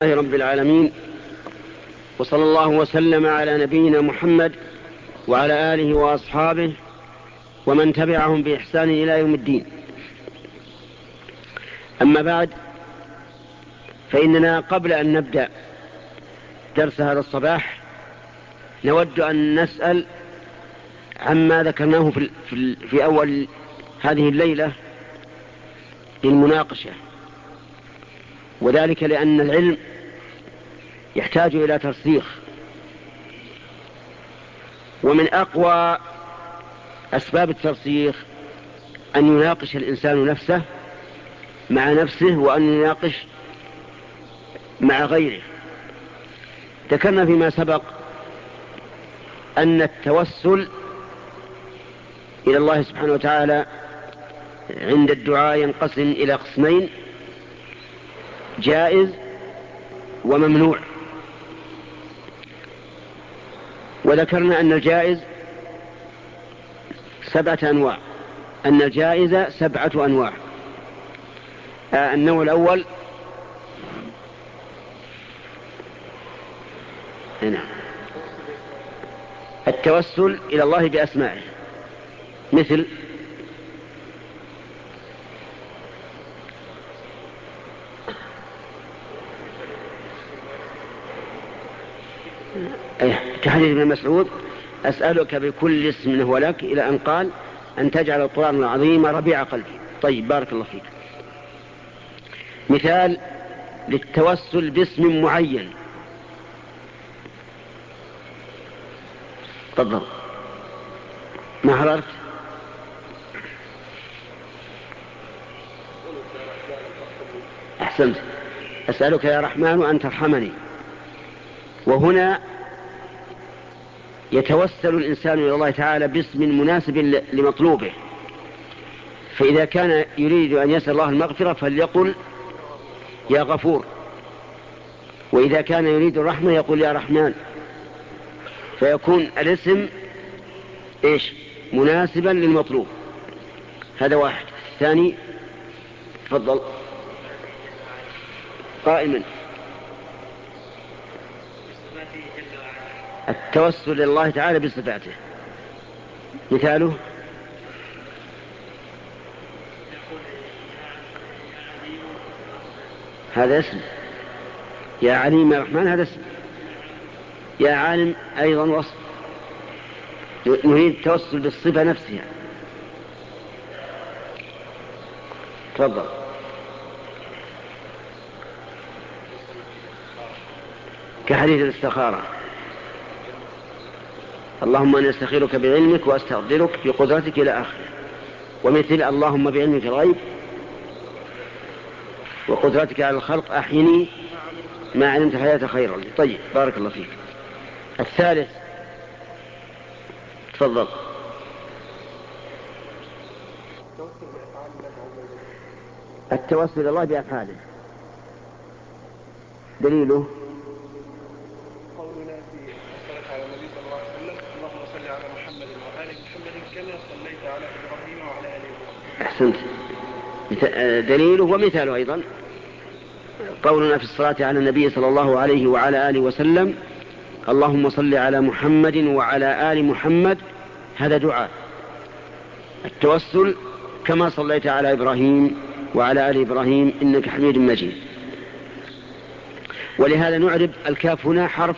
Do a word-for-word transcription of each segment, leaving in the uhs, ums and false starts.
لله رب العالمين، وصلى الله وسلم على نبينا محمد وعلى آله وأصحابه ومن تبعهم بإحسان إلى يوم الدين. أما بعد، فإننا قبل أن نبدأ درس هذا الصباح نود أن نسأل عما ذكرناه في, في, في أول هذه الليلة للمناقشة، وذلك لأن العلم يحتاج إلى ترسيخ، ومن أقوى أسباب الترسيخ أن يناقش الإنسان نفسه مع نفسه، وأن يناقش مع غيره. ذكرنا فيما سبق أن التوسل إلى الله سبحانه وتعالى عند الدعاء ينقسم إلى قسمين: جائز وممنوع. وذكرنا أن الجائز سبعة أنواع أن الجائزة سبعة أنواع. آه النوع الأول هنا التوسل إلى الله بأسمائه، مثل كحديث ابن مسعود: أسألك بكل اسم هو لك، إلى أن قال: أن تجعل القرآن العظيم ربيع قلبي. طيب، بارك الله فيك. مثال للتوسل باسم معين: تفضل. ما حضرت؟ أحسنت. أسألك يا رحمن أن ترحمني. وهنا يتوسل الإنسان إلى الله تعالى باسم مناسب لمطلوبه، فإذا كان يريد أن يسأل الله المغفرة فليقل يا غفور، وإذا كان يريد الرحمة يقول يا رحمن، فيكون الاسم إيش؟ مناسبا للمطلوب. هذا واحد. ثاني، تفضل. قائما. التوسل إلى الله تعالى بصفاته، مثاله: هذا اسم. يا عليم يا رحمن هذا اسم. يا عالم أيضا وصف. نريد التوسل بالصفة نفسها. تفضل. كحديث الاستخارة: اللهم أنا أستخيرك بعلمك وأستقدرك بقدرتك إلى آخره. ومثل: اللهم بعلمك الغيب وقدرتك على الخلق أحيني ما علمت الحياة خيرا لي. طيب، بارك الله فيك. الثالث، تفضل. التوسل إلى الله بأفعاله، دليله قولنا في الصلاة على النبي صلى الله عليه وسلم: اللهم صل على محمد وآل محمد كما صليت على إبراهيم وعلى آل إبراهيم. أحسنت. دليله ومثاله أيضا قولنا في الصلاة على النبي صلى الله عليه وعلى آله وسلم: اللهم صل على محمد وعلى آل محمد. هذا دعاء التوسل: كما صليت على إبراهيم وعلى آل إبراهيم إنك حميد مجيد. ولهذا نعرب الكاف هنا حرف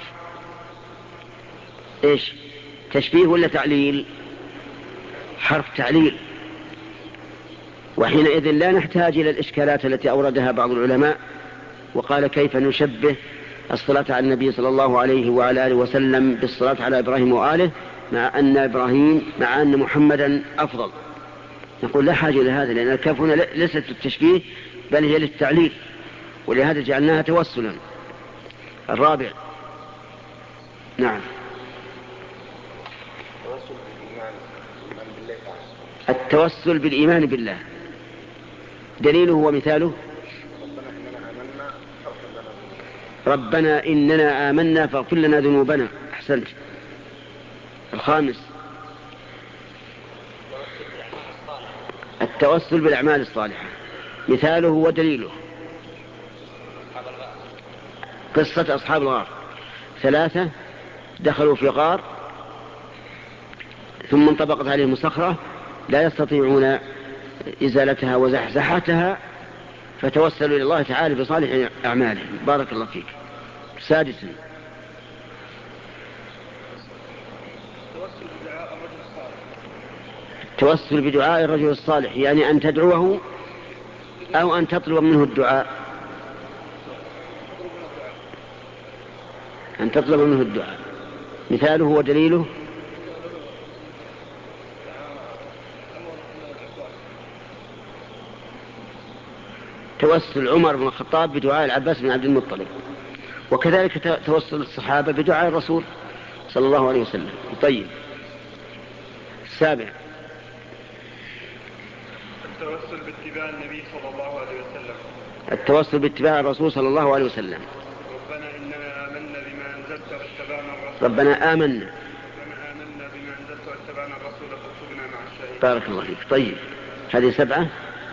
إيش؟ تشبيه ولا تعليل؟ حرف تعليل. وحينئذ لا نحتاج إلى الإشكالات التي أوردها بعض العلماء وقال: كيف نشبه الصلاة على النبي صلى الله عليه وعلى آله وسلم بالصلاة على إبراهيم وآله مع أن إبراهيم مع أن محمدا أفضل؟ نقول لا حاجة إلى هذا، لأن الكاف هنا ليست للتشبيه بل هي للتعليل، ولهذا جعلناها توسلا. الرابع، نعم، التوسل بالإيمان بالله، دليله ومثاله: ربنا إننا آمنا فاغفر لنا ذنوبنا. أحسنت. الخامس، التوسل بالأعمال الصالحة، مثاله ودليله: قصة أصحاب الغار، ثلاثة دخلوا في غار ثم انطبقت عليهم صخرة لا يستطيعون إزالتها وزحزحتها، فتوسلوا إلى الله تعالى بصالح أعمالهم. بارك الله فيك. سادسا التوسل بدعاء الرجل الصالح، يعني أن تدعوه أو أن تطلب منه الدعاء، أن تطلب منه الدعاء. مثاله ودليله توسل عمر بن الخطاب بدعاء العباس بن عبد المطلب، وكذلك توسل الصحابة بدعاء الرسول صلى الله عليه وسلم. طيب. السابع التوسل باتباع النبي صلى الله عليه وسلم. التوسل باتباع الرسول صلى الله عليه وسلم. ربنا إننا آمنا بما أنزلت واتبعنا الرسول. ربنا آمنا ربنا آمنا بما أنزلت واتبعنا الرسول فاكتبنا مع الشاهدين. بارك الله فيك. طيب، هذه سبعة.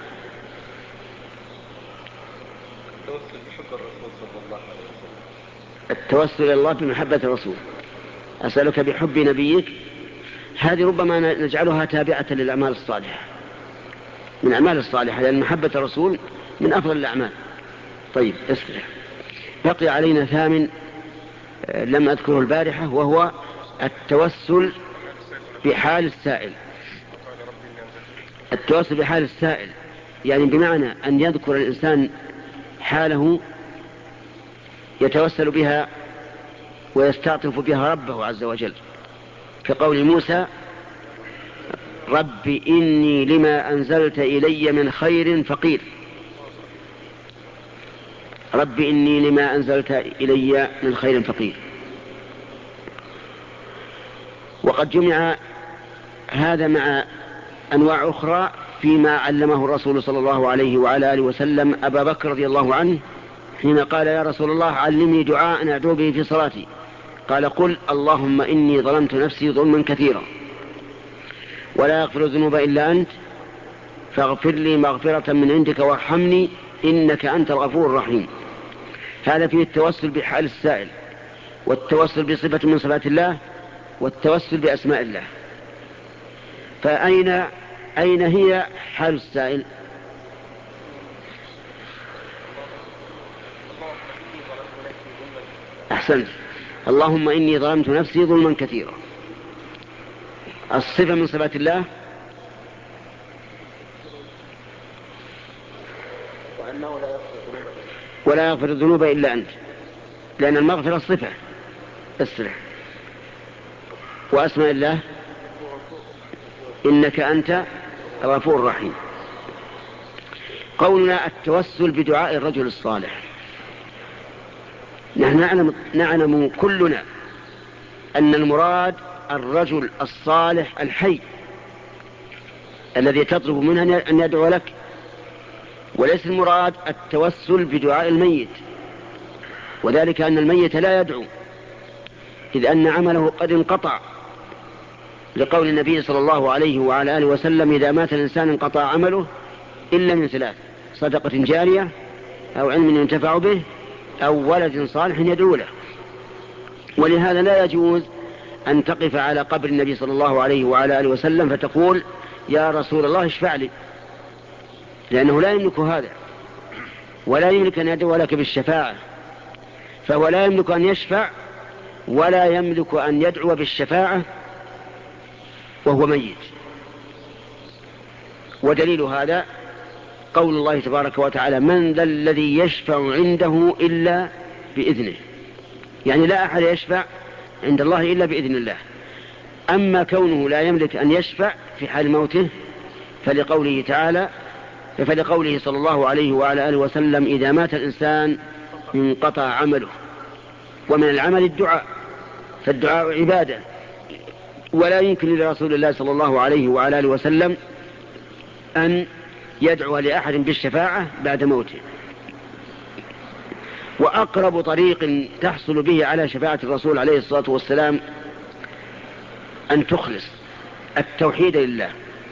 التوسل بحب الرسول صلى الله عليه وسلم. التوسل إلى الله بمحبة الرسول. أسألك بحب نبيك، هذه ربما نجعلها تابعة للأعمال الصالحة، من أعمال الصالحة، لأن محبة الرسول من أفضل الأعمال. طيب، اسمع، بقي علينا ثامن لم أذكره البارحة، وهو التوسل بحال السائل. التوسل بحال السائل يعني بمعنى أن يذكر الإنسان حاله يتوسل بها ويستعطف بها ربه عز وجل، كقول موسى: رب إني لما أنزلت إلي من خير فقير. رب إني لما أنزلت إلي من خير فقير. وقد جمع هذا مع أنواع أخرى فيما علمه الرسول صلى الله عليه وعلى آله وسلم أبا بكر رضي الله عنه حين قال: يا رسول الله علمني دعاء أدعو به في صلاتي. قال: قل اللهم إني ظلمت نفسي ظلما كثيرا ولا يغفر الذنوب إلا أنت فاغفر لي مغفرة من عندك وارحمني إنك أنت الغفور الرحيم. هذا فيه التوسل بحال السائل، والتوسل بصفة من صفات الله، والتوسل بأسماء الله. فأين أين هي حال السائل؟ أحسنت، اللهم إني ظلمت نفسي ظلما كثيرا. الصفة من صفات الله ولا يغفر الذنوب إلا أنت، لأن المغفرة صفة السلح. وأسماء الله إنك أنت الغفور الرحيم. قولنا التوسل بدعاء الرجل الصالح، نحن نعلم, نعلم كلنا أن المراد الرجل الصالح الحي الذي تطلب منه أن يدعو لك، وليس المراد التوسل بدعاء الميت، وذلك أن الميت لا يدعو، إذ أن عمله قد انقطع، لقول النبي صلى الله عليه وعلى آله وسلم: إذا مات الإنسان انقطع عمله إلا من ثلاث: صدقة جارية أو علم ينتفع به أو ولد صالح يدعو له. ولهذا لا يجوز أن تقف على قبر النبي صلى الله عليه وعلى آله وسلم فتقول: يا رسول الله اشفع لي، لأنه لا يملك هذا، ولا يملك أن يدعو لك بالشفاعة، فهو لا يملك أن يشفع ولا يملك أن يدعو بالشفاعة وهو ميت. ودليل هذا قول الله تبارك وتعالى: من ذا الذي يشفع عنده إلا بإذنه، يعني لا أحد يشفع عند الله إلا بإذن الله. أما كونه لا يملك أن يشفع في حال موته فلقوله تعالى فلقوله صلى الله عليه وعلى آله وسلم: إذا مات الإنسان انقطع عمله. ومن العمل الدعاء، فالدعاء عبادة، ولا يمكن لرسول الله صلى الله عليه وعلى آله وسلم أن يدعو لأحد بالشفاعة بعد موته. وأقرب طريق تحصل به على شفاعة الرسول عليه الصلاة والسلام أن تخلص التوحيد لله.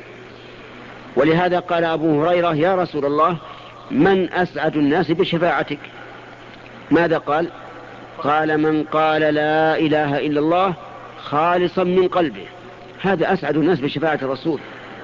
ولهذا قال أبو هريرة: يا رسول الله من أسعد الناس بشفاعتك؟ ماذا قال؟ قال من قال لا إله إلا الله خالصا من قلبه، هذا أسعد الناس بشفاعة الرسول.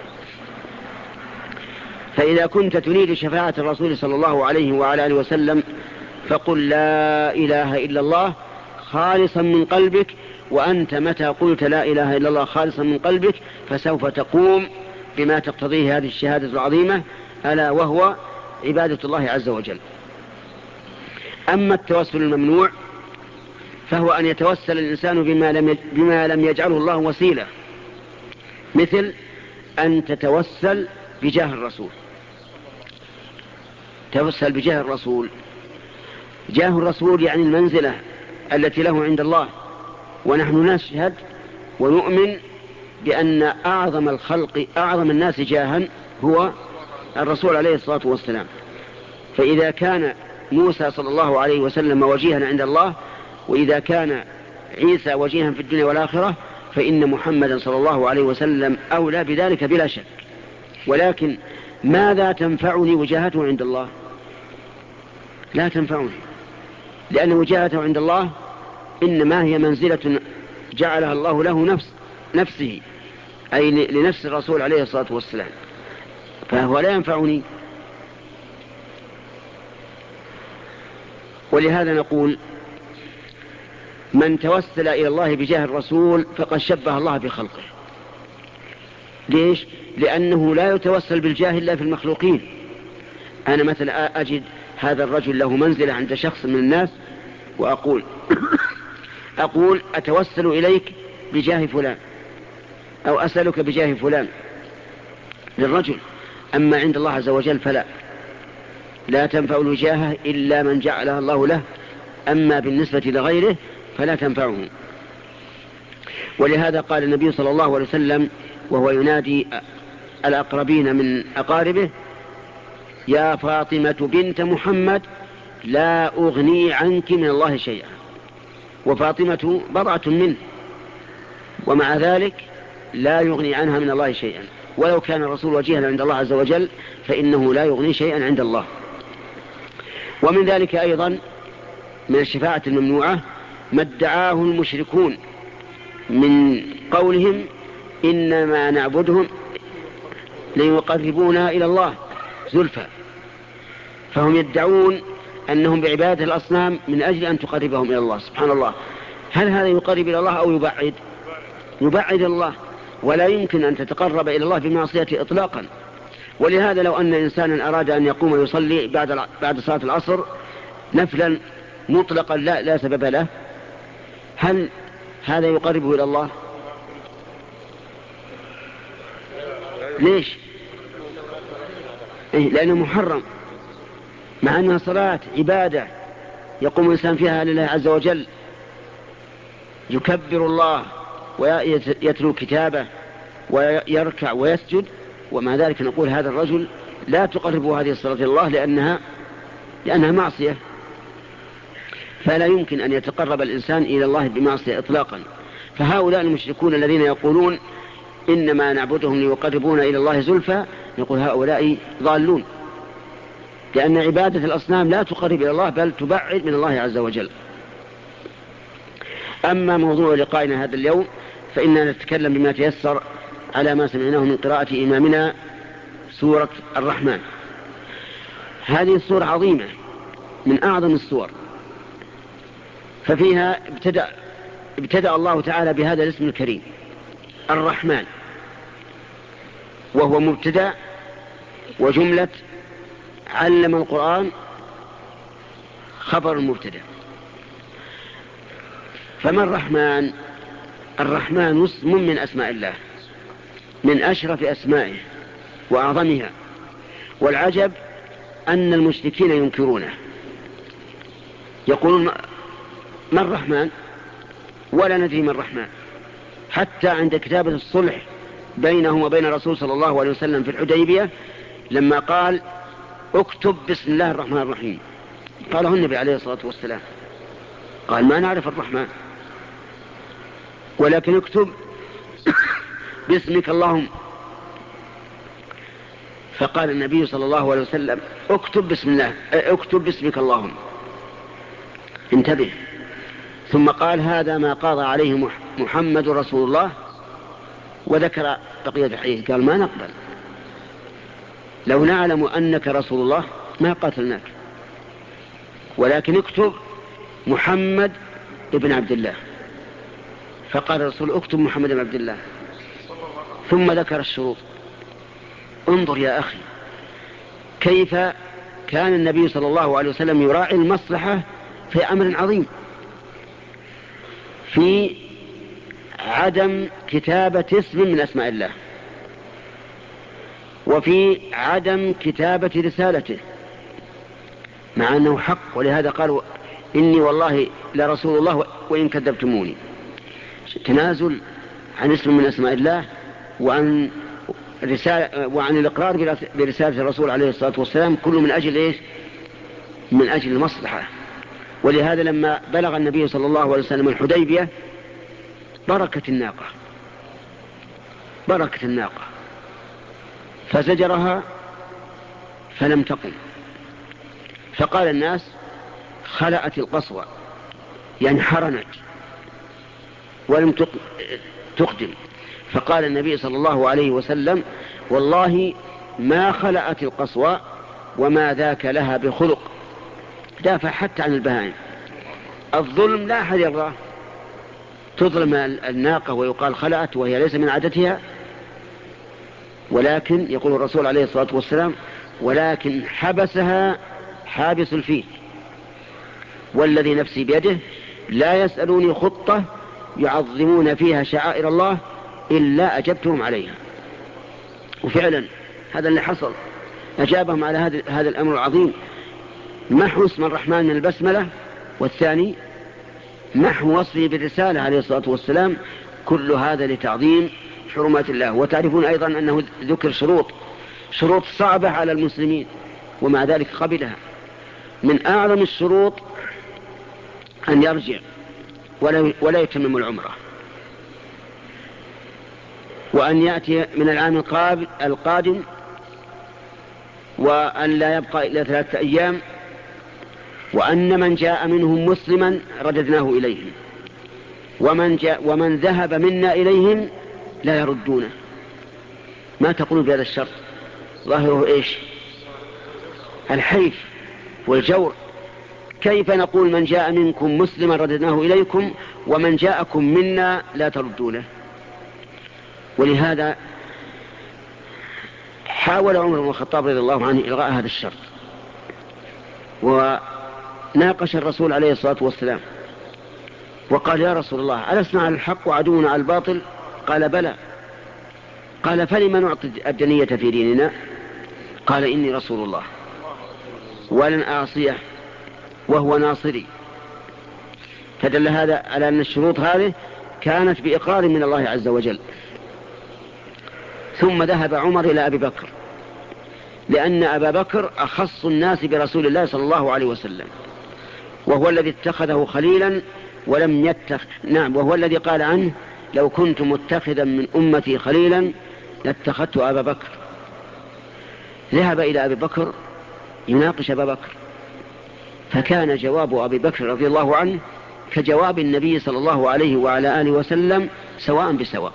فإذا كنت تريد شفاعة الرسول صلى الله عليه وعلى آله وسلم فقل لا إله إلا الله خالصا من قلبك، وأنت متى قلت لا إله إلا الله خالصا من قلبك فسوف تقوم بما تقتضيه هذه الشهادة العظيمة، ألا وهو عبادة الله عز وجل. أما التوسل الممنوع فهو أن يتوسل الإنسان بما لم بما لم يجعله الله وسيلة، مثل أن تتوسل بجاه الرسول. توسل بجاه الرسول، جاه الرسول يعني المنزلة التي له عند الله، ونحن نشهد ونؤمن بأن أعظم الخلق أعظم الناس جاها هو الرسول عليه الصلاة والسلام. فإذا كان موسى صلى الله عليه وسلم وجيها عند الله، وإذا كان عيسى وجيها في الدنيا والآخرة، فإن محمدا صلى الله عليه وسلم أولى بذلك بلا شك. ولكن ماذا تنفعني وجاهته عند الله؟ لا تنفعني، لأن وجاهته عند الله إنما هي منزلة جعلها الله له نفس نفسه، أي لنفس الرسول عليه الصلاة والسلام، فهو لا ينفعني. ولهذا نقول من توسل إلى الله بجاه الرسول فقد شبه الله بخلقه. ليش؟ لأنه لا يتوسل بالجاه إلا في المخلوقين. أنا مثلا أجد هذا الرجل له منزلة عند شخص من الناس، وأقول أقول أتوسل إليك بجاه فلان، أو أسألك بجاه فلان للرجل. أما عند الله عز وجل فلا، لا تنفع الوجاهة إلا من جعلها الله له، أما بالنسبة لغيره فلا تنفعه. ولهذا قال النبي صلى الله عليه وسلم وهو ينادي الأقربين من أقاربه: يا فاطمة بنت محمد لا أغني عنك من الله شيئا. وفاطمة بضعة منه، ومع ذلك لا يغني عنها من الله شيئا، ولو كان الرسول وجيها عند الله عز وجل فإنه لا يغني شيئا عند الله. ومن ذلك أيضا من الشفاعة الممنوعة ما ادعاه المشركون من قولهم إنما نعبدهم ليقربونا إلى الله زلفى، فهم يدعون أنهم بعبادة الأصنام من أجل أن تقربهم إلى الله. سبحان الله، هل هذا يقرب إلى الله أو يبعد؟ يبعد الله، ولا يمكن أن تتقرب إلى الله بمعصيته إطلاقا. ولهذا لو أن إنسانا أراد أن يقوم ويصلي بعد بعد صلاة العصر نفلا مطلقا لا, لا سبب له، هل هذا يقربه إلى الله؟ ليش؟ إيه؟ لأنه محرم، مع أنها صلاة عبادة يقوم الإنسان فيها لله عز وجل، يكبر الله ويتلو كتابه ويركع ويسجد، ومع ذلك نقول هذا الرجل لا تقربه هذه الصلاة إلى الله لأنها, لأنها معصية. فلا يمكن أن يتقرب الإنسان إلى الله بمعصية إطلاقا. فهؤلاء المشركون الذين يقولون إنما نعبدهم ليقربونا إلى الله زلفى، نقول هؤلاء ضالون، لأن عبادة الأصنام لا تقرب إلى الله بل تبعد من الله عز وجل. أما موضوع لقائنا هذا اليوم فإننا نتكلم بما تيسر على ما سمعناه من قراءة إمامنا سورة الرحمن. هذه السورة عظيمة من أعظم السور، ففيها ابتدأ, ابتدأ الله تعالى بهذا الاسم الكريم الرحمن، وهو مبتدأ وجملة علم القرآن خبر المبتدأ. فما الرحمن؟ الرحمن اسم من أسماء الله، من أشرف أسمائه وأعظمها. والعجب أن المشركين ينكرونه، يقولون ما الرحمن؟ ولا ندري ما الرحمن. حتى عند كتابة الصلح بينهم وبين الرسول صلى الله عليه وسلم في الحديبية لما قال اكتب بسم الله الرحمن الرحيم، قاله النبي عليه الصلاة والسلام، قال ما نعرف الرحمن، ولكن اكتب باسمك اللهم. فقال النبي صلى الله عليه وسلم اكتب بسم الله، اكتب باسمك اللهم. انتبه، ثم قال هذا ما قضى عليه محمد رسول الله، وذكر بقية الحديث. قال ما نقبل، لو نعلم أنك رسول الله ما قاتلناك، ولكن اكتب محمد ابن عبد الله. فقال الرسول اكتب محمد بن عبد الله، ثم ذكر الشروط. انظر يا أخي كيف كان النبي صلى الله عليه وسلم يراعي المصلحة في أمر عظيم، في عدم كتابة اسم من أسماء الله، وفي عدم كتابة رسالته، مع أنه حق. ولهذا قالوا إني والله لرسول الله وإن كذبتموني. تنازل عن اسم من أسماء الله وعن رسالة وعن الإقرار برسالة الرسول عليه الصلاة والسلام، كله من أجل إيش؟ من أجل المصلحة. ولهذا لما بلغ النبي صلى الله عليه وسلم الحديبية بركت الناقة بركت الناقة فزجرها فلم تقم، فقال الناس خلأت القصوى، يعني حرنت ولم تقدم. فقال النبي صلى الله عليه وسلم والله ما خلأت القصوى وما ذاك لها بخلق. دافع حتى عن البهائم. الظلم لا أحد يرضاه، تظلم الناقة ويقال خلأت وهي ليس من عادتها، ولكن يقول الرسول عليه الصلاة والسلام ولكن حبسها حابس الفيل، والذي نفسي بيده لا يسألوني خطة يعظمون فيها شعائر الله إلا أجبتهم عليها. وفعلا هذا اللي حصل، أجابهم على هذا الأمر العظيم، محو اسم الرحمن من البسملة، والثاني محو وصفه بالرسالة عليه الصلاة والسلام. كل هذا لتعظيم حرمات الله. وتعرفون أيضا أنه ذكر شروط شروط صعبة على المسلمين، ومع ذلك قبلها. من أعظم الشروط أن يرجع ولا يتمم العمرة، وأن يأتي من العام القادم، وأن لا يبقى إلا ثلاثة أيام، وأن من جاء منهم مسلما رددناه إليهم، ومن, جاء ومن ذهب منا إليهم لا يردونه. ما تقول بهذا الشرط؟ ظاهره إيش؟ الحيف والجور. كيف نقول من جاء منكم مسلما رددناه إليكم ومن جاءكم منا لا تردونه؟ ولهذا حاول عمر بن الخطاب رضي الله عنه إلغاء هذا الشرط، وناقش الرسول عليه الصلاة والسلام وقال يا رسول الله ألسنا على الحق وعدونا على الباطل؟ قال بلى. قال فلما نعطي الدنية في ديننا؟ قال إني رسول الله ولن أعصيه وهو ناصري. فدل هذا على أن الشروط هذه كانت بإقرار من الله عز وجل. ثم ذهب عمر إلى أبي بكر، لأن أبا بكر أخص الناس برسول الله صلى الله عليه وسلم، وهو الذي اتخذه خليلا ولم يتخذ نعم وهو الذي قال عنه لو كنت متخذا من أمتي خليلا لاتخذت أبا بكر. ذهب إلى أبي بكر يناقش أبا بكر، فكان جواب أبي بكر رضي الله عنه كجواب النبي صلى الله عليه وعلى آله وسلم سواء بسواء.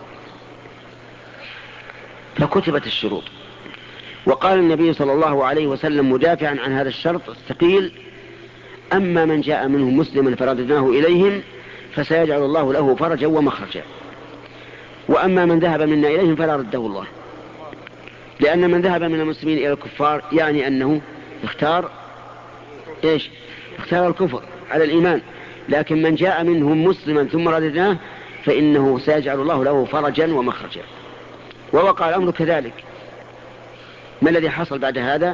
فكتبت الشروط، وقال النبي صلى الله عليه وسلم مدافعا عن هذا الشرط الثقيل أما من جاء منهم مسلما فرددناه إليهم فسيجعل الله له فرجا ومخرجا، وأما من ذهب منا إليهم فلا رده الله. لأن من ذهب من المسلمين إلى الكفار يعني أنه اختار إيش؟ اختار الكفر على الإيمان. لكن من جاء منهم مسلما ثم رددناه فإنه سيجعل الله له فرجا ومخرجا. ووقع الأمر كذلك. ما الذي حصل بعد هذا؟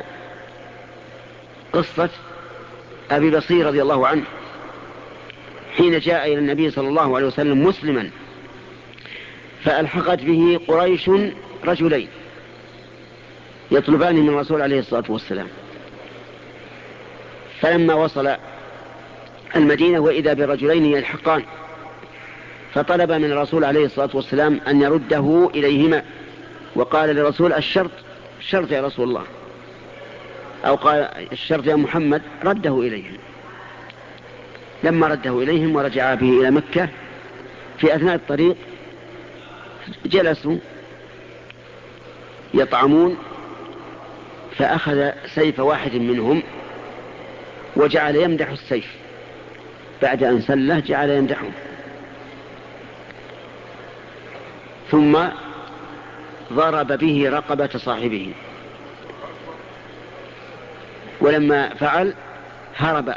قصة أبي بصير رضي الله عنه حين جاء إلى النبي صلى الله عليه وسلم مسلما، فألحقت به قريش رجلين يطلبان من الرسول عليه الصلاة والسلام. فلما وصل المدينة وإذا برجلين يلحقان، فطلب من الرسول عليه الصلاة والسلام أن يرده إليهما، وقال للرسول الشرط الشرط يا رسول الله، أو قال الشرط يا محمد، رده إليهم لما رده إليهم ورجع به إلى مكة في أثناء الطريق جلسوا يطعمون، فأخذ سيف واحد منهم وجعل يمدح السيف، بعد أن سله جعل يمدحه، ثم ضرب به رقبة صاحبه، ولما فعل هرب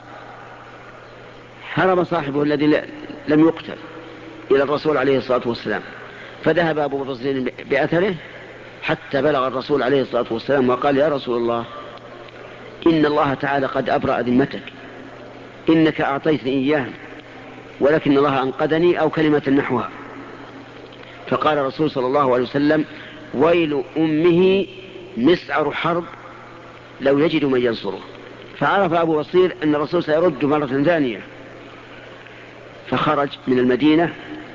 هرب صاحبه الذي لم يقتل إلى الرسول عليه الصلاة والسلام، فذهب أبو بصير بأثره حتى بلغ الرسول عليه الصلاة والسلام وقال: يا رسول الله، إن الله تعالى قد أبرأ ذمتك، إنك أعطيتني إياه ولكن الله أنقذني، أو كلمة نحوها. فقال الرسول صلى الله عليه وسلم: ويل أمه مسعر حرب لو يجد من ينصره. فعرف أبو بصير أن الرسول سيرد مرة ثانية، فخرج من المدينة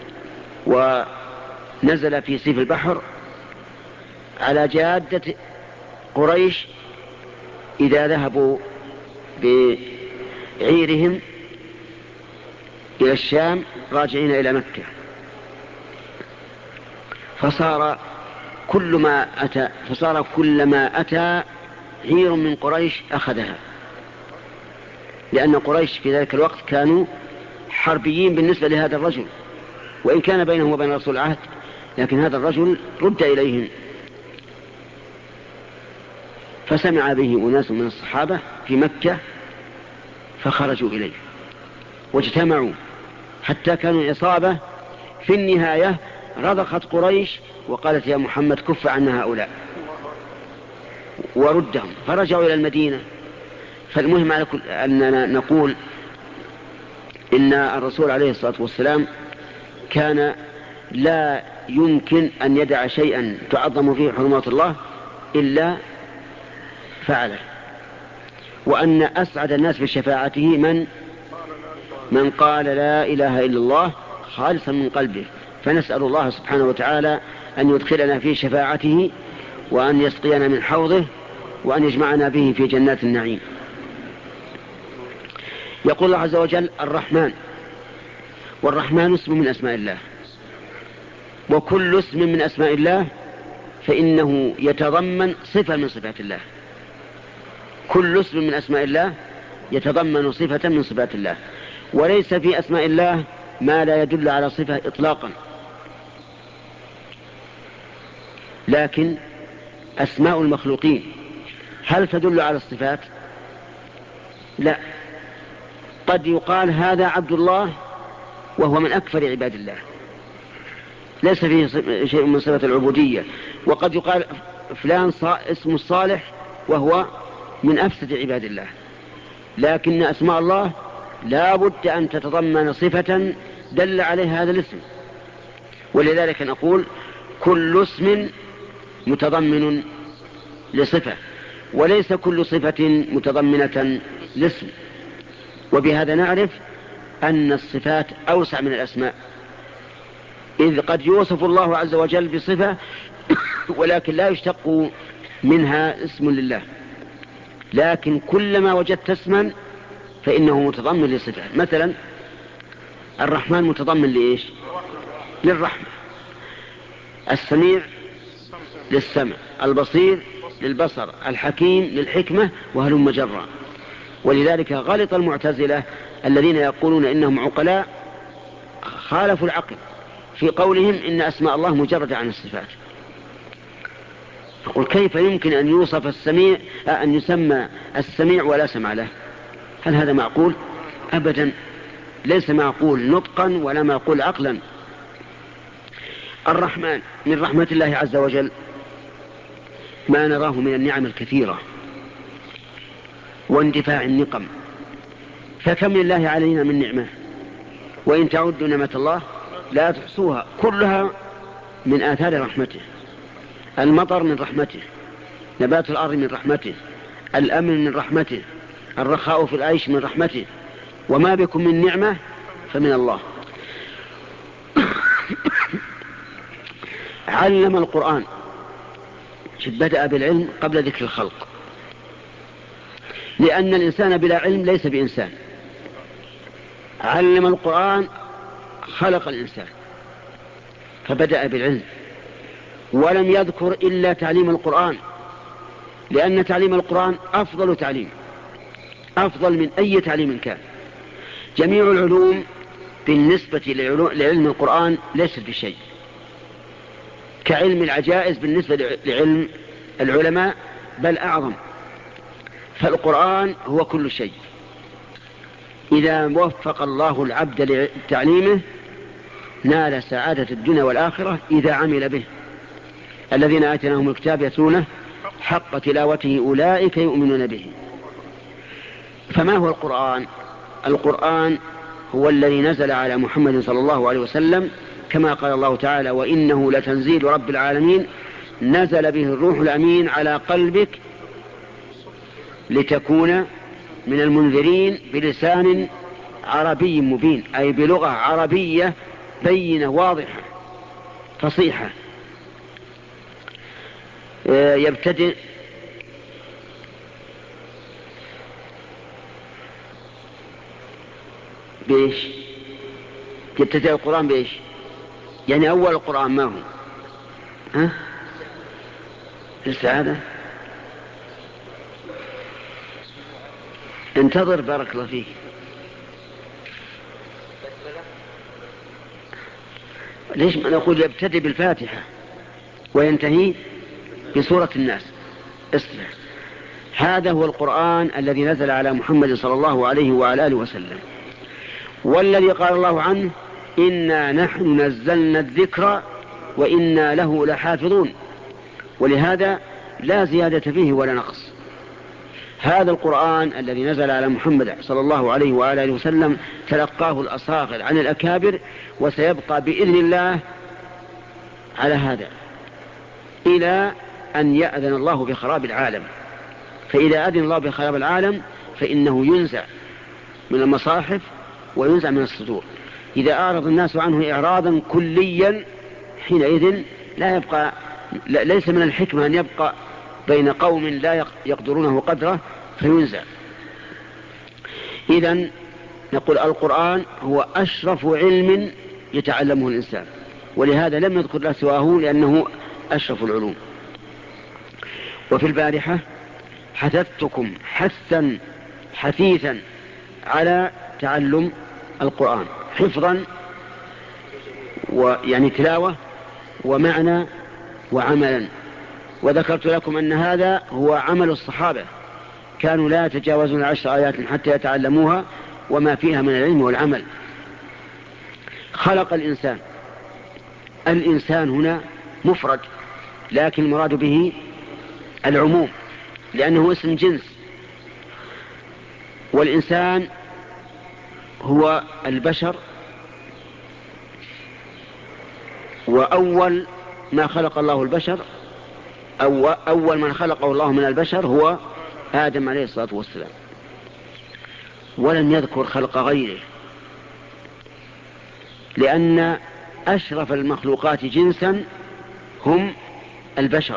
ونزل في سيف البحر على جادة قريش إذا ذهبوا بعيرهم إلى الشام راجعين إلى مكة. فصار كل ما أتى فصار كل ما أتى عير من قريش أخذها، لأن قريش في ذلك الوقت كانوا حربيين بالنسبة لهذا الرجل، وإن كان بينهم وبين رسول العهد، لكن هذا الرجل رد إليهم. فسمع به أناس من الصحابة في مكة فخرجوا إليه واجتمعوا حتى كانوا عصابة. في النهاية رضخت قريش وقالت: يا محمد كف عنا هؤلاء، وردهم فرجعوا إلى المدينة. فالمهم على كل أننا نقول إن الرسول عليه الصلاة والسلام كان لا يمكن أن يدع شيئا تعظم فيه حرمات الله إلا فعله، وأن أسعد الناس بشفاعته من من قال لا إله إلا الله خالصا من قلبه. فنسأل الله سبحانه وتعالى أن يدخلنا في شفاعته، وأن يسقينا من حوضه، وأن يجمعنا به في جنات النعيم. يقول الله عز وجل: الرحمن. والرحمن اسم من أسماء الله، وكل اسم من أسماء الله فإنه يتضمن صفة من صفات الله. كل اسم من أسماء الله يتضمن صفة من صفات الله، وليس في أسماء الله ما لا يدل على صفة إطلاقا. لكن أسماء المخلوقين هل تدل على الصفات؟ لا. قد يقال هذا عبد الله وهو من أكثر عباد الله، ليس فيه شيء من صفة العبودية. وقد يقال فلان اسم الصالح وهو من أفسد عباد الله. لكن أسماء الله لا بد أن تتضمن صفة دل عليه هذا الاسم. ولذلك نقول كل اسم متضمن لصفة، وليس كل صفة متضمنة لاسم. وبهذا نعرف أن الصفات أوسع من الأسماء، إذ قد يوصف الله عز وجل بصفة ولكن لا يشتق منها اسم لله. لكن كلما وجدت اسما فإنه متضمن لصفة. مثلا الرحمن متضمن لإيش؟ للرحمة. السميع للسمع، البصير للبصر، الحكيم للحكمة، وهلم جرا. ولذلك غلط المعتزلة الذين يقولون إنهم عقلاء، خالفوا العقل في قولهم إن أسماء الله مجردة عن الصفات. فقل كيف يمكن أن يوصف السميع أن يسمى السميع ولا سمع له؟ هل هذا معقول؟ أبدا، ليس معقول نطقا ولا معقول عقلا. الرحمن من رحمة الله عز وجل ما نراه من النعم الكثيرة واندفاع النقم، فكم لله علينا من نعمة، وإن تعدوا نعمة الله لا تحصوها، كلها من آثار رحمته. المطر من رحمته، نبات الأرض من رحمته، الأمن من رحمته، الرخاء في العيش من رحمته، وما بكم من نعمة فمن الله. علم القرآن، بدأ بالعلم قبل ذكر الخلق، لأن الإنسان بلا علم ليس بإنسان. علم القرآن خلق الإنسان فبدأ بالعلم، ولم يذكر إلا تعليم القرآن، لأن تعليم القرآن أفضل تعليم، أفضل من أي تعليم كان. جميع العلوم بالنسبة لعلم القرآن ليست بشيء، كعلم العجائز بالنسبة لعلم العلماء بل أعظم. فالقرآن هو كل شيء. إذا وفق الله العبد لتعليمه نال سعادة الدنيا والآخرة إذا عمل به. الذين آتيناهم الكتاب يتلونه حق تلاوته أولئك يؤمنون به. فما هو القرآن؟ القرآن هو الذي نزل على محمد صلى الله عليه وسلم، كما قال الله تعالى: وإنه لتنزيل رب العالمين نزل به الروح الأمين على قلبك لتكون من المنذرين بلسان عربي مبين، أي بلغة عربية بينة واضحة فصيحة. يبتدئ بإيش؟ يبتدئ القرآن بإيش؟ يعني أول القرآن ما هو؟ ها؟ السعادة. انتظر بارك الله فيك. ليش ما نقول يبتدئ بالفاتحة وينتهي بسورة الناس؟ اصبر. هذا هو القرآن الذي نزل على محمد صلى الله عليه وعلى آله وسلم، والذي قال الله عنه: إنا نحن نزلنا الذكر وإنا له لحافظون. ولهذا لا زيادة فيه ولا نقص. هذا القرآن الذي نزل على محمد صلى الله عليه وعلى آله وسلم تلقاه الأصاغر عن الأكابر، وسيبقى بإذن الله على هذا إلى أن يأذن الله بخراب العالم. فإذا أذن الله بخراب العالم فإنه ينزع من المصاحف وينزع من الصدور. إذا أعرض الناس عنه إعراضا كليا حينئذ لا يبقى، ليس من الحكمة أن يبقى بين قوم لا يقدرونه قدره فينزع. إذن نقول القرآن هو أشرف علم يتعلمه الإنسان، ولهذا لم يذكر له سواه لأنه أشرف العلوم. وفي البارحة حثثتكم حثا حثيثا على تعلم القرآن حفظا ويعني تلاوة ومعنى وعملا، وذكرت لكم أن هذا هو عمل الصحابة، كانوا لا يتجاوزون عشر آيات حتى يتعلموها وما فيها من العلم والعمل. خلق الإنسان. الإنسان هنا مفرد، لكن المراد به العموم لأنه اسم جنس، والإنسان هو البشر، وأول ما خلق الله البشر أو أول من خلقه الله من البشر هو آدم عليه الصلاة والسلام، ولم يذكر خلق غيره، لأن أشرف المخلوقات جنسا هم البشر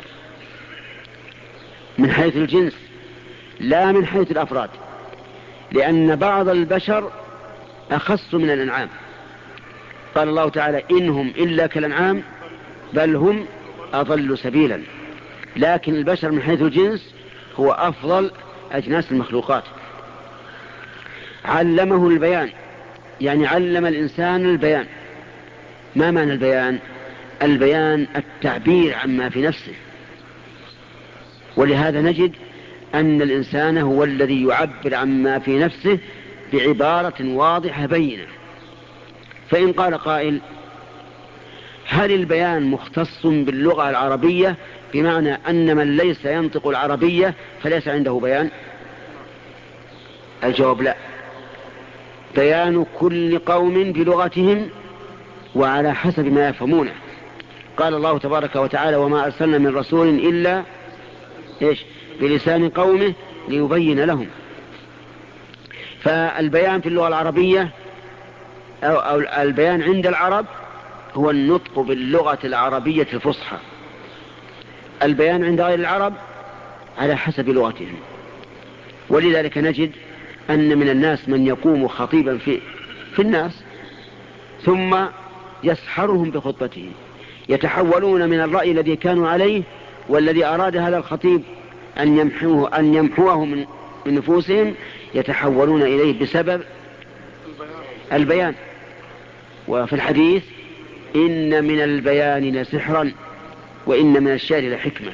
من حيث الجنس لا من حيث الأفراد، لأن بعض البشر أخص من الأنعام. قال الله تعالى: إنهم إلا كالأنعام بل هم أضل سبيلا. لكن البشر من حيث الجنس هو أفضل أجناس المخلوقات. علمه البيان، يعني علم الإنسان البيان. ما معنى البيان؟ البيان التعبير عما في نفسه، ولهذا نجد أن الإنسان هو الذي يعبر عما في نفسه بعبارة واضحة بينة. فإن قال قائل: هل البيان مختص باللغة العربية بمعنى أن من ليس ينطق العربية فليس عنده بيان؟ الجواب لا، بيان كل قوم بلغتهم وعلى حسب ما يفهمونه. قال الله تبارك وتعالى: وما أرسلنا من رسول إلا إيش بلسان قومه ليبين لهم. فالبيان في اللغة العربية أو البيان عند العرب هو النطق باللغة العربية الفصحى. البيان عند غير العرب على حسب لغتهم. ولذلك نجد أن من الناس من يقوم خطيبا في في الناس، ثم يسحرهم بخطبته، يتحولون من الرأي الذي كانوا عليه والذي أراد هذا الخطيب أن يمحوه, أن يمحوه من نفوسهم، يتحولون إليه بسبب البيان. وفي الحديث إن من البيان لسحرا وإن من الشعر لحكمة.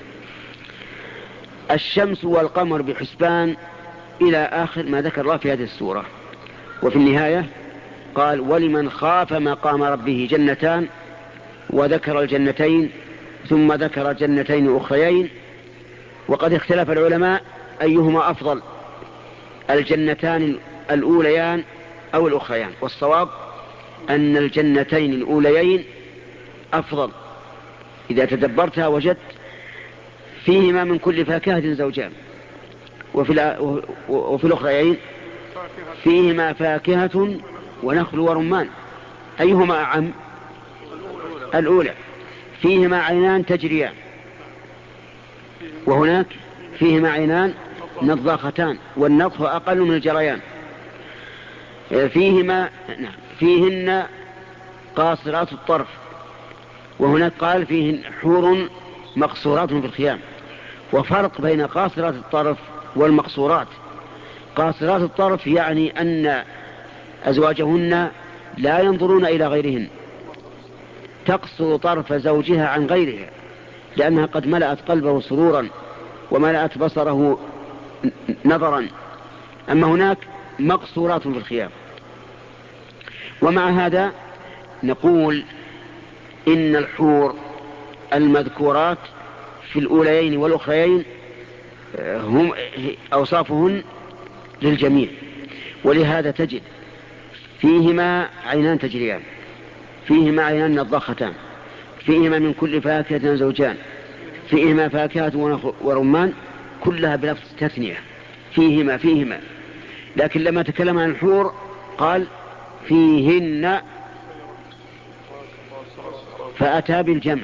الشمس والقمر بحسبان إلى آخر ما ذكر الله في هذه السورة. وفي النهاية قال ولمن خاف مقام ربه جنتان، وذكر الجنتين ثم ذكر جنتين أخريين. وقد اختلف العلماء أيهما أفضل، الجنتان الأوليان أو الأخريان، والصواب أن الجنتين الأوليين أفضل. إذا تدبرتها وجدت فيهما من كل فاكهة زوجان، وفي, وفي الأخريين فيهما فاكهة ونخل ورمان. أيهما أعم؟ الأولى. فيهما عينان تجريان، وهناك فيهما عينان نضاختان، والنضخ أقل من الجريان. فيهما فيهن قاصرات الطرف، وهناك قال فيهن حور مقصورات في الخيام. وفرق بين قاصرات الطرف والمقصورات. قاصرات الطرف يعني أن أزواجهن لا ينظرون إلى غيرهن، تقصر طرف زوجها عن غيرها لأنها قد ملأت قلبه سرورا وملأت بصره نظرا. أما هناك مقصورات في الخيام. ومع هذا نقول إن الحور المذكورات في الأوليين والأخريين هم أوصافهن للجميع. ولهذا تجد فيهما عينان تجريان، فيهما عينان نضاختان، فيهما من كل فاكهة زوجان، فيهما فاكهة ورمان، كلها بلفظ تثنية، فيهما فيهما. لكن لما تكلم عن الحور قال فيهن، فأتى بالجمع.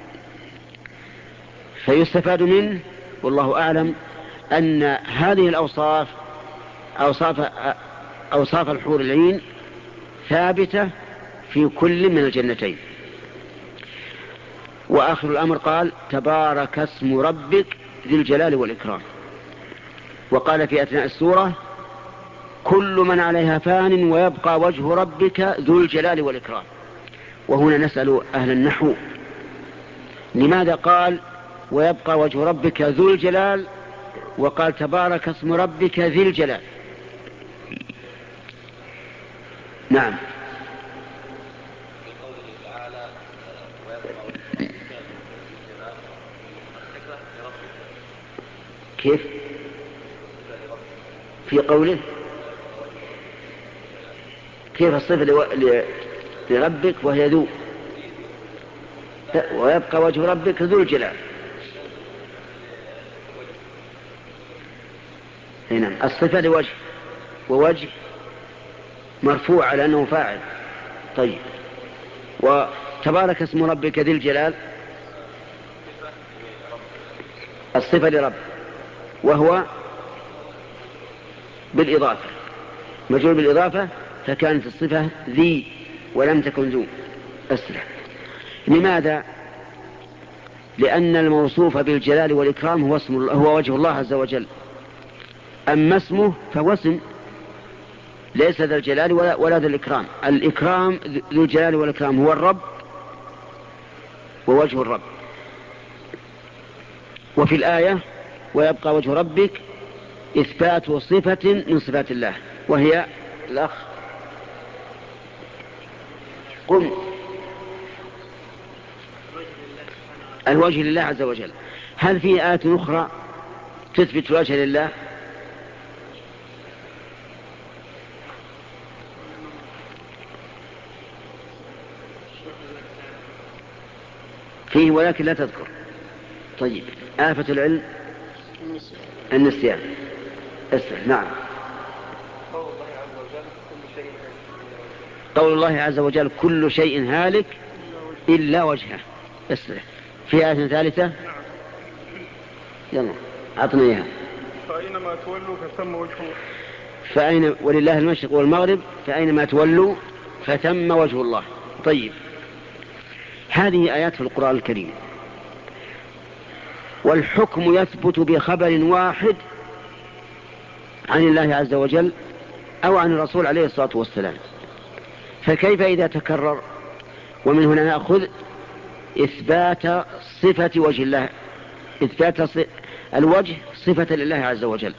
فيستفاد منه والله أعلم أن هذه الأوصاف أوصاف, أوصاف الحور العين ثابتة في كل من الجنتين. وآخر الأمر قال تبارك اسم ربك ذي الجلال والإكرام. وقال في أثناء السورة كل من عليها فان ويبقى وجه ربك ذو الجلال والإكرام. وهنا نسأل أهل النحو لماذا قال ويبقى وجه ربك ذو الجلال وقال تبارك اسم ربك ذي الجلال؟ نعم. كيف في قوله كيف الصفة لربك وهي ذو، ويبقى وجه ربك ذو الجلال؟ هنا الصفة لوجه، ووجه مرفوع على أنه فاعل. طيب وتبارك اسم ربك ذي الجلال الصفة لرب، وهو بالإضافة مجرور بالإضافة، فكانت الصفة ذي ولم تكن ذو. أسرع. لماذا؟ لأن الموصوف بالجلال والإكرام هو, اسم هو وجه الله عز وجل، أما اسمه فهو اسم ليس ذا الجلال ولا, ولا ذا الإكرام. الإكرام ذو الجلال والإكرام هو الرب ووجه الرب. وفي الآية ويبقى وجه ربك إثبات صفة من صفات الله، وهي الأخ قم الوجه لله عز وجل. هل في آية أخرى تثبت الوجه لله؟ فيه ولكن لا تذكر. طيب آفة العلم النسيان. اسمع. نعم. قول الله عز وجل كل شيء هالك إلا وجهه. اسمع. في آية ثالثة. يلا أعطنا إياها. فأينما تولوا فثم وجه فأين ولله المشرق والمغرب فأينما تولوا فثم وجه الله. طيب، هذه آيات في القرآن الكريم، والحكم يثبت بخبر واحد عن الله عز وجل أو عن الرسول عليه الصلاة والسلام، فكيف إذا تكرر؟ ومن هنا نأخذ إثبات صفة وجه الله، إثبات الوجه صفة لله عز وجل.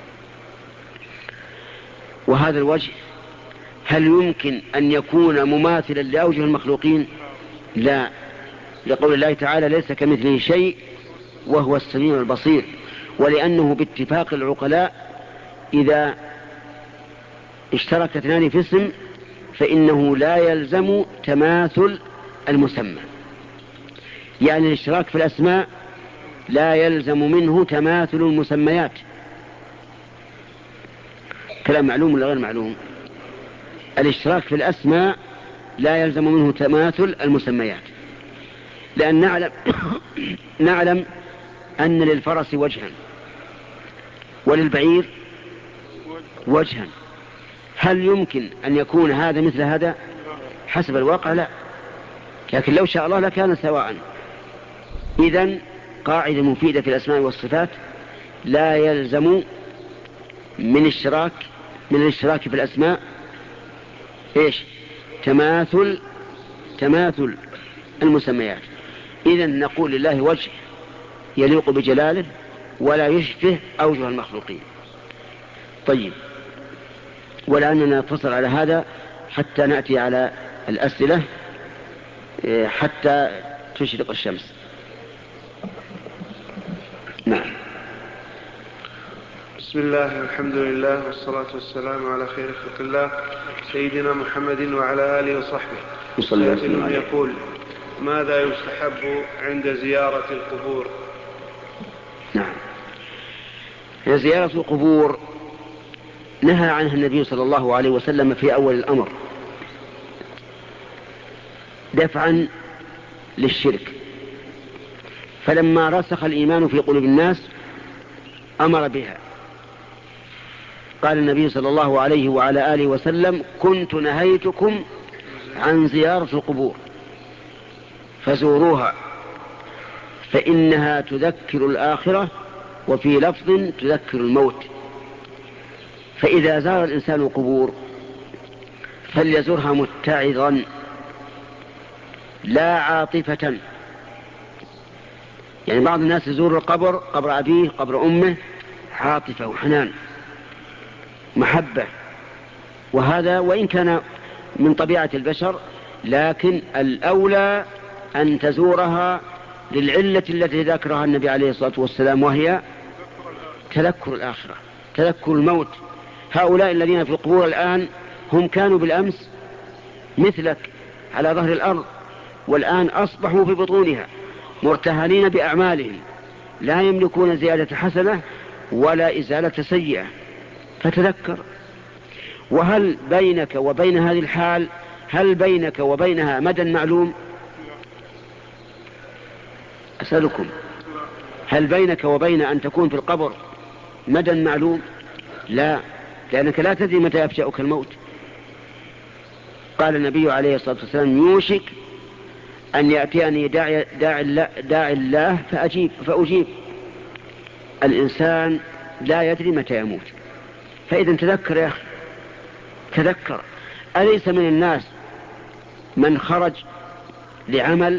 وهذا الوجه هل يمكن أن يكون مماثلا لأوجه المخلوقين؟ لا، لقول الله تعالى ليس كمثله شيء وهو السميع البصير، ولأنه باتفاق العقلاء إذا اشترك اثنان في اسم فإنه لا يلزم تماثل المسمى، يعني الاشتراك في الأسماء لا يلزم منه تماثل المسميات. كلام معلوم ولا غير معلوم؟ الاشتراك في الأسماء لا يلزم منه تماثل المسميات، لأن نعلم, نعلم أن للفرس وجها وللبعير وجها، هل يمكن أن يكون هذا مثل هذا؟ حسب الواقع لا، لكن لو شاء الله لكان سواء. إذن قاعدة مفيدة في الأسماء والصفات، لا يلزم من اشتراك من الاشتراك في الأسماء إيش؟ تماثل تماثل المسميات. إذن نقول لله وجه يليق بجلاله ولا يشبه أوجه المخلوقين. طيب، ولأننا نفصل على هذا حتى نأتي على الأسئلة حتى تشرق الشمس. نعم. بسم الله والحمد لله والصلاة والسلام على خير خلق الله سيدنا محمد وعلى آله وصحبه. سائل يقول: ماذا يستحب عند زيارة القبور؟ نعم، زيارة القبور نهى عنها النبي صلى الله عليه وسلم في أول الأمر دفعا للشرك، فلما رسخ الإيمان في قلوب الناس أمر بها. قال النبي صلى الله عليه وعلى آله وسلم: كنت نهيتكم عن زيارة القبور فزوروها فإنها تذكر الآخرة، وفي لفظ تذكر الموت. فإذا زار الإنسان القبور فليزورها متعظا لا عاطفة. يعني بعض الناس يزور القبر، قبر أبيه قبر أمه، عاطفة وحنان محبة، وهذا وإن كان من طبيعة البشر، لكن الأولى أن تزورها للعلة التي ذكرها النبي عليه الصلاة والسلام، وهي تذكر الآخرة، تذكر الموت. هؤلاء الذين في القبور الآن هم كانوا بالأمس مثلك على ظهر الأرض، والآن أصبحوا في بطونها مرتهنين بأعمالهم، لا يملكون زيادة حسنة ولا إزالة سيئة، فتذكر. وهل بينك وبين هذه الحال هل بينك وبينها مدى معلوم؟ أسألكم، هل بينك وبين أن تكون في القبر مدى معلوم؟ لا، لأنك لا تدري متى يفجأك الموت. قال النبي عليه الصلاة والسلام: يوشك أن يأتيني داعي, داعي, الله, داعي الله فأجيب فأجيب. الإنسان لا يدري متى يموت، فإذا تذكر يا أخي، تذكر. أليس من الناس من خرج لعمل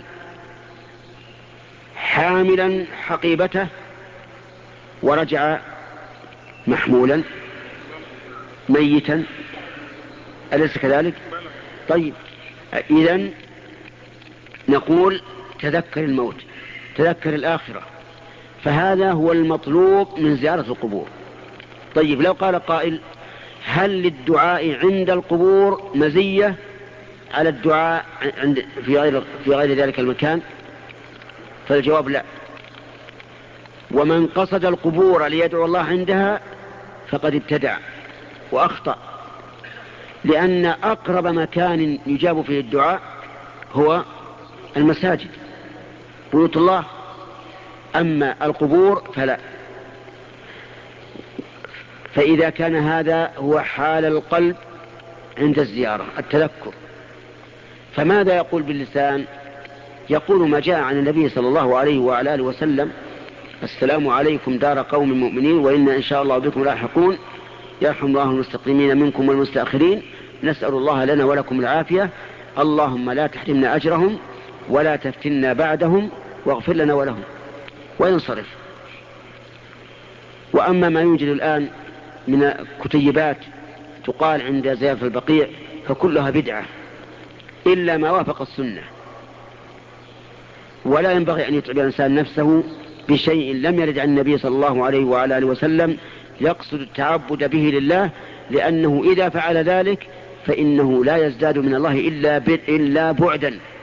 حاملا حقيبته ورجع محمولا ميتا؟ أليس كذلك؟ طيب، إذن نقول تذكر الموت، تذكر الآخرة، فهذا هو المطلوب من زيارة القبور. طيب، لو قال قائل: هل للدعاء عند القبور مزية على الدعاء عند في غير في غير ذلك المكان؟ فالجواب لا. ومن قصد القبور ليدعو الله عندها فقد ابتدع وأخطأ، لأن أقرب مكان يجاب فيه الدعاء هو المساجد بيوت الله، أما القبور فلا. فإذا كان هذا هو حال القلب عند الزيارة التذكر، فماذا يقول باللسان؟ يقول ما جاء عن النبي صلى الله عليه وعلى آله وسلم: السلام عليكم دار قوم مؤمنين وإنا إن شاء الله بكم لاحقون، يرحم الله المستقدمين منكم والمستأخرين، نسأل الله لنا ولكم العافية، اللهم لا تحرمنا أجرهم ولا تفتنا بعدهم واغفر لنا ولهم، وينصرف. وأما ما يوجد الآن من كتيبات تقال عند زيارة البقيع فكلها بدعة إلا ما وافق السنة، ولا ينبغي أن يتعب الإنسان نفسه بشيء لم يرد عن النبي صلى الله عليه وعلى آله وسلم يقصد التعبد به لله، لأنه إذا فعل ذلك فإنه لا يزداد من الله إلا, إلا بعدا.